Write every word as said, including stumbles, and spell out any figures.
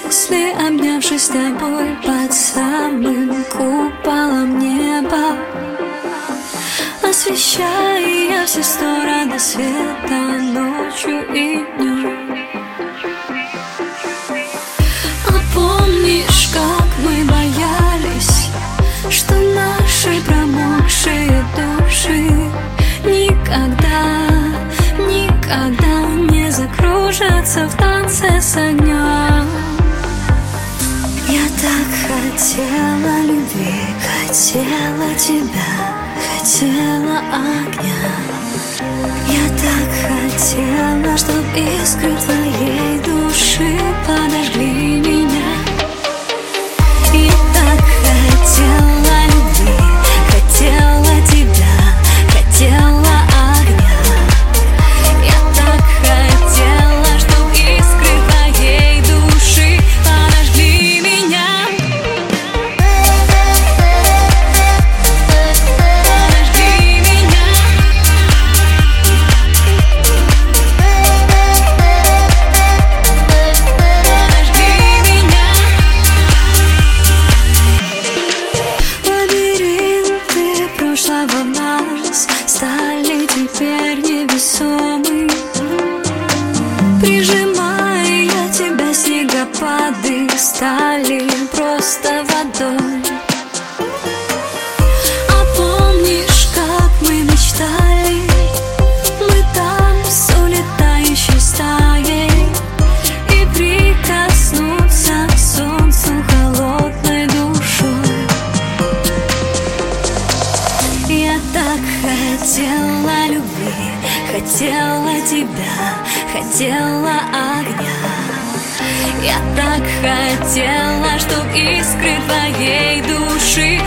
мысли, обнявшись с тобой под самым куполом неба, освещая все стороны света ночью и днем. А помнишь, как мы боялись, что наши промокшие души никогда, никогда не закружатся в танце с огнем? Я так хотела любви, хотела тебя, хотела огня. Я так хотела, чтоб искры твоей души подожгли меня. Я так хотела любви, хотела тебя, хотела огня. Я так хотела, чтоб искры твоей души подожгли меня. Подожгли меня. Подожгли меня. Лабиринты прошлого нас стали теперь невесомы. Прижимая тебя, снегопады стали просто водой. А помнишь, как мы мечтали, мы там с улетающей стаей, и прикоснуться к солнцу холодной душой? Я так хотела любви, хотела тебя, хотела огня. Я так хотела, чтоб искры твоей души